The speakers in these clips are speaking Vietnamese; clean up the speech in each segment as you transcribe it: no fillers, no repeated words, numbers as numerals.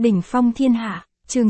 Đỉnh phong thiên hạ, chương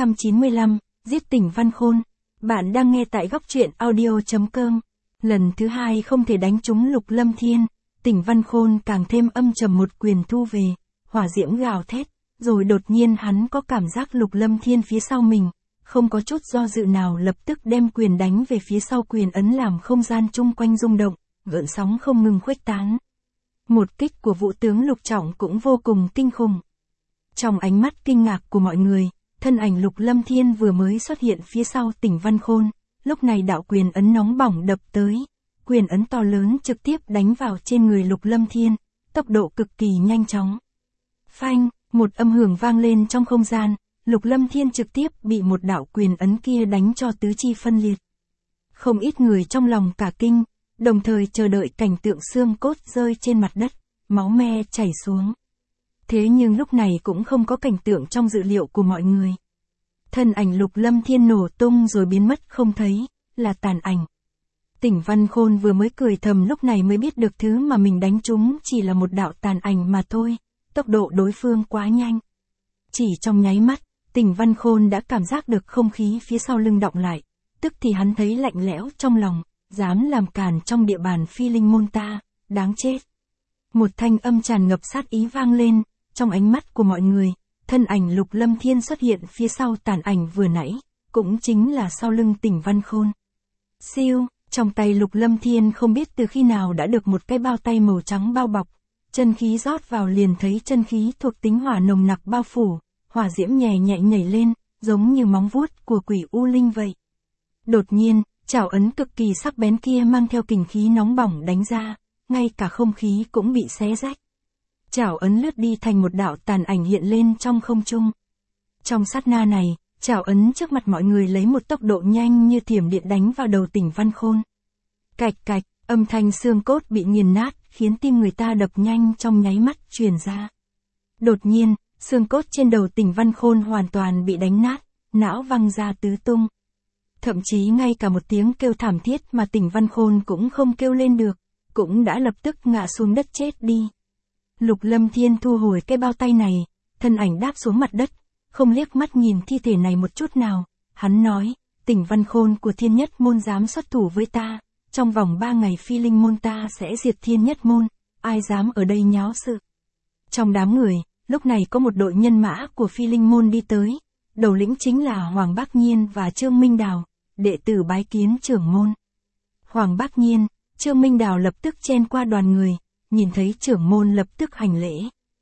695, giết Tỉnh Văn Khôn. Bạn đang nghe tại góc truyện audio.com. Lần thứ hai không thể đánh trúng Lục Lâm Thiên, Tỉnh Văn Khôn càng thêm âm trầm một quyền thu về, hỏa diễm gào thét, rồi đột nhiên hắn có cảm giác Lục Lâm Thiên phía sau mình, không có chút do dự nào lập tức đem quyền đánh về phía sau, quyền ấn làm không gian chung quanh rung động, gợn sóng không ngừng khuếch tán. Một kích của Vũ tướng Lục Trọng cũng vô cùng kinh khủng. Trong ánh mắt kinh ngạc của mọi người, thân ảnh Lục Lâm Thiên vừa mới xuất hiện phía sau Tỉnh Văn Khôn, lúc này đạo quyền ấn nóng bỏng đập tới, quyền ấn to lớn trực tiếp đánh vào trên người Lục Lâm Thiên, tốc độ cực kỳ nhanh chóng. Phanh, một âm hưởng vang lên trong không gian, Lục Lâm Thiên trực tiếp bị một đạo quyền ấn kia đánh cho tứ chi phân liệt. Không ít người trong lòng cả kinh, đồng thời chờ đợi cảnh tượng xương cốt rơi trên mặt đất, máu me chảy xuống. Thế nhưng lúc này cũng không có cảnh tượng trong dự liệu của mọi người. Thân ảnh Lục Lâm Thiên nổ tung rồi biến mất không thấy, là tàn ảnh. Tỉnh Văn Khôn vừa mới cười thầm, lúc này mới biết được thứ mà mình đánh trúng chỉ là một đạo tàn ảnh mà thôi, tốc độ đối phương quá nhanh. Chỉ trong nháy mắt, Tỉnh Văn Khôn đã cảm giác được không khí phía sau lưng động lại, tức thì hắn thấy lạnh lẽo trong lòng, dám làm càn trong địa bàn Phi Linh môn ta, đáng chết. Một thanh âm tràn ngập sát ý vang lên, trong ánh mắt của mọi người, thân ảnh Lục Lâm Thiên xuất hiện phía sau tàn ảnh vừa nãy, cũng chính là sau lưng Tỉnh Văn Khôn. Siêu, trong tay Lục Lâm Thiên không biết từ khi nào đã được một cái bao tay màu trắng bao bọc, chân khí rót vào liền thấy chân khí thuộc tính hỏa nồng nặc bao phủ, hỏa diễm nhẹ nhẹ nhảy lên, giống như móng vuốt của quỷ u linh vậy. Đột nhiên, chảo ấn cực kỳ sắc bén kia mang theo kình khí nóng bỏng đánh ra, ngay cả không khí cũng bị xé rách. Chảo ấn lướt đi thành một đạo tàn ảnh hiện lên trong không trung. Trong sát na này, chảo ấn trước mặt mọi người lấy một tốc độ nhanh như thiểm điện đánh vào đầu Tỉnh Văn Khôn. Cạch cạch, âm thanh xương cốt bị nghiền nát, khiến tim người ta đập nhanh trong nháy mắt truyền ra. Đột nhiên, xương cốt trên đầu Tỉnh Văn Khôn hoàn toàn bị đánh nát, não văng ra tứ tung. Thậm chí ngay cả một tiếng kêu thảm thiết mà Tỉnh Văn Khôn cũng không kêu lên được, cũng đã lập tức ngã xuống đất chết đi. Lục Lâm Thiên thu hồi cái bao tay này, thân ảnh đáp xuống mặt đất, không liếc mắt nhìn thi thể này một chút nào, hắn nói, Tỉnh Văn Khôn của Thiên Nhất Môn dám xuất thủ với ta, trong vòng 3 ngày Phi Linh Môn ta sẽ diệt Thiên Nhất Môn, ai dám ở đây nháo sự. Trong đám người, lúc này có một đội nhân mã của Phi Linh Môn đi tới, đầu lĩnh chính là Hoàng Bác Nhiên và Trương Minh Đào, đệ tử bái kiến trưởng môn. Hoàng Bác Nhiên, Trương Minh Đào lập tức chen qua đoàn người, nhìn thấy trưởng môn lập tức hành lễ.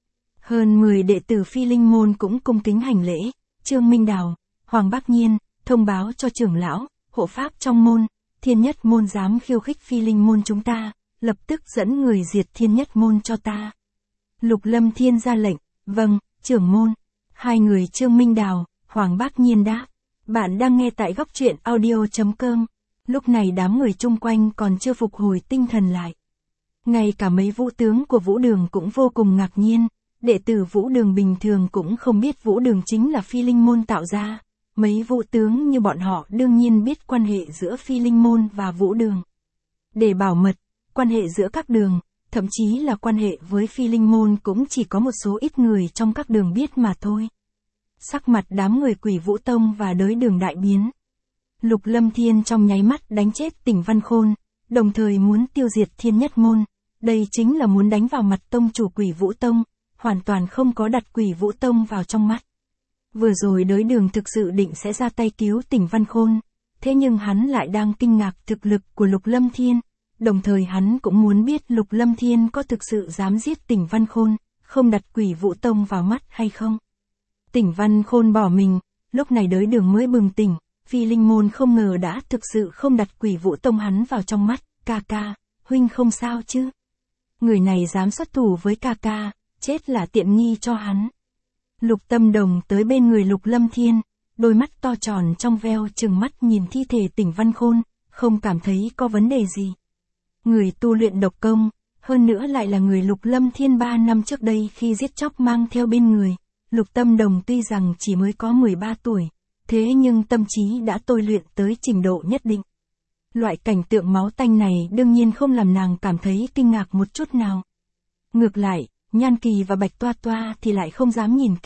Hơn 10 đệ tử Phi Linh môn cũng cung kính hành lễ. Trương Minh Đào, Hoàng Bác Nhiên, thông báo cho trưởng lão, hộ pháp trong môn, Thiên Nhất môn dám khiêu khích Phi Linh môn chúng ta, lập tức dẫn người diệt Thiên Nhất môn cho ta. Lục Lâm Thiên ra lệnh, vâng, trưởng môn. Hai người Trương Minh Đào, Hoàng Bác Nhiên đáp. Bạn đang nghe tại góc truyện audio.com. Lúc này đám người chung quanh còn chưa phục hồi tinh thần lại. Ngay cả mấy vũ tướng của Vũ Đường cũng vô cùng ngạc nhiên, đệ tử Vũ Đường bình thường cũng không biết Vũ Đường chính là Phi Linh môn tạo ra, mấy vũ tướng như bọn họ đương nhiên biết quan hệ giữa Phi Linh môn và Vũ Đường. Để bảo mật, quan hệ giữa các đường, thậm chí là quan hệ với Phi Linh môn cũng chỉ có một số ít người trong các đường biết mà thôi. Sắc mặt đám người Quỷ Vũ Tông và Đới Đường đại biến. Lục Lâm Thiên trong nháy mắt đánh chết Tỉnh Văn Khôn, đồng thời muốn tiêu diệt Thiên Nhất môn. Đây chính là muốn đánh vào mặt tông chủ Quỷ Vũ Tông, hoàn toàn không có đặt Quỷ Vũ Tông vào trong mắt. Vừa rồi Đới Đường thực sự định sẽ ra tay cứu Tỉnh Văn Khôn, thế nhưng hắn lại đang kinh ngạc thực lực của Lục Lâm Thiên, đồng thời hắn cũng muốn biết Lục Lâm Thiên có thực sự dám giết Tỉnh Văn Khôn, không đặt Quỷ Vũ Tông vào mắt hay không. Tỉnh Văn Khôn bỏ mình, lúc này Đới Đường mới bừng tỉnh, Phi Linh môn không ngờ đã thực sự không đặt Quỷ Vũ Tông hắn vào trong mắt. Ca ca, huynh không sao chứ? Người này dám xuất thủ với ca ca, chết là tiện nghi cho hắn. Lục Tâm Đồng tới bên người Lục Lâm Thiên, đôi mắt to tròn trong veo trừng mắt nhìn thi thể Tỉnh Văn Khôn, không cảm thấy có vấn đề gì. Người tu luyện độc công, hơn nữa lại là người Lục Lâm Thiên 3 năm trước đây khi giết chóc mang theo bên người. Lục Tâm Đồng tuy rằng chỉ mới có 13 tuổi, thế nhưng tâm trí đã tôi luyện tới trình độ nhất định. Loại cảnh tượng máu tanh này đương nhiên không làm nàng cảm thấy kinh ngạc một chút nào. Ngược lại, Nhan Kỳ và Bạch Toa Toa thì lại không dám nhìn kỹ,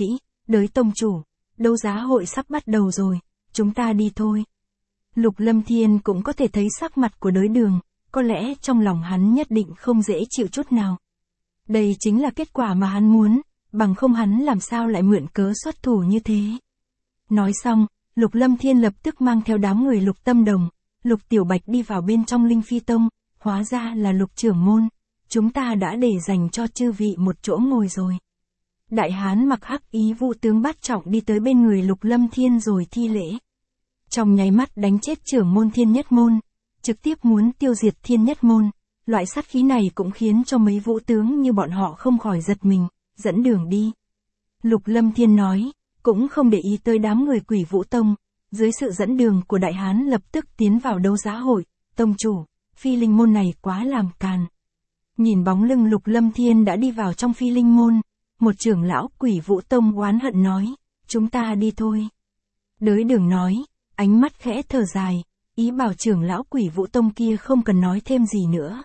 Đới tông chủ, đấu giá hội sắp bắt đầu rồi, chúng ta đi thôi. Lục Lâm Thiên cũng có thể thấy sắc mặt của Đới Đường, có lẽ trong lòng hắn nhất định không dễ chịu chút nào. Đây chính là kết quả mà hắn muốn, bằng không hắn làm sao lại mượn cớ xuất thủ như thế. Nói xong, Lục Lâm Thiên lập tức mang theo đám người Lục Tâm Đồng, Lục Tiểu Bạch đi vào bên trong Linh Phi Tông, hóa ra là Lục trưởng môn, chúng ta đã để dành cho chư vị một chỗ ngồi rồi. Đại hán mặc hắc ý Vũ tướng Bát Trọng đi tới bên người Lục Lâm Thiên rồi thi lễ. Trong nháy mắt đánh chết trưởng môn Thiên Nhất Môn, trực tiếp muốn tiêu diệt Thiên Nhất Môn, loại sát khí này cũng khiến cho mấy vũ tướng như bọn họ không khỏi giật mình, dẫn đường đi. Lục Lâm Thiên nói, cũng không để ý tới đám người Quỷ Vũ Tông, dưới sự dẫn đường của đại hán lập tức tiến vào đấu giá hội, tông chủ, Phi Linh Môn này quá làm càn. Nhìn bóng lưng Lục Lâm Thiên đã đi vào trong Phi Linh Môn, một trưởng lão Quỷ Vũ Tông oán hận nói, chúng ta đi thôi. Đới Đường nói, ánh mắt khẽ thở dài, ý bảo trưởng lão Quỷ Vũ Tông kia không cần nói thêm gì nữa.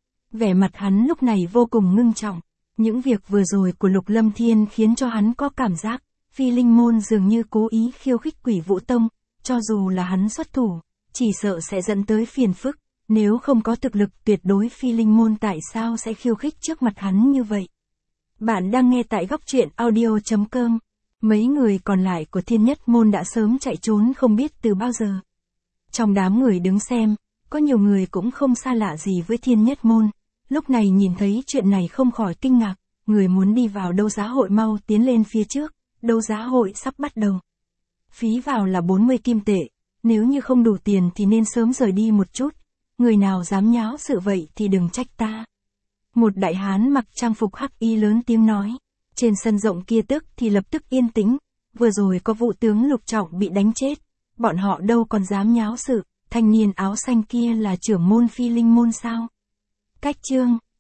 Vẻ mặt hắn lúc này vô cùng ngưng trọng, những việc vừa rồi của Lục Lâm Thiên khiến cho hắn có cảm giác, Phi Linh Môn dường như cố ý khiêu khích Quỷ Vũ Tông, cho dù là hắn xuất thủ, chỉ sợ sẽ dẫn tới phiền phức, nếu không có thực lực tuyệt đối Phi Linh Môn tại sao sẽ khiêu khích trước mặt hắn như vậy. Bạn đang nghe tại góc truyện audio.com. Mấy người còn lại của Thiên Nhất Môn đã sớm chạy trốn không biết từ bao giờ. Trong đám người đứng xem, có nhiều người cũng không xa lạ gì với Thiên Nhất Môn, lúc này nhìn thấy chuyện này không khỏi kinh ngạc, người muốn đi vào đấu giá hội mau tiến lên phía trước, đấu giá hội sắp bắt đầu. Phí vào là 40 kim tệ, nếu như không đủ tiền thì nên sớm rời đi một chút, người nào dám nháo sự vậy thì đừng trách ta. Một đại hán mặc trang phục hắc y lớn tiếng nói, trên sân rộng kia tức thì lập tức yên tĩnh, vừa rồi có vụ tướng Lục Trọng bị đánh chết, bọn họ đâu còn dám nháo sự, thanh niên áo xanh kia là trưởng môn Phi Linh Môn sao? Cách chương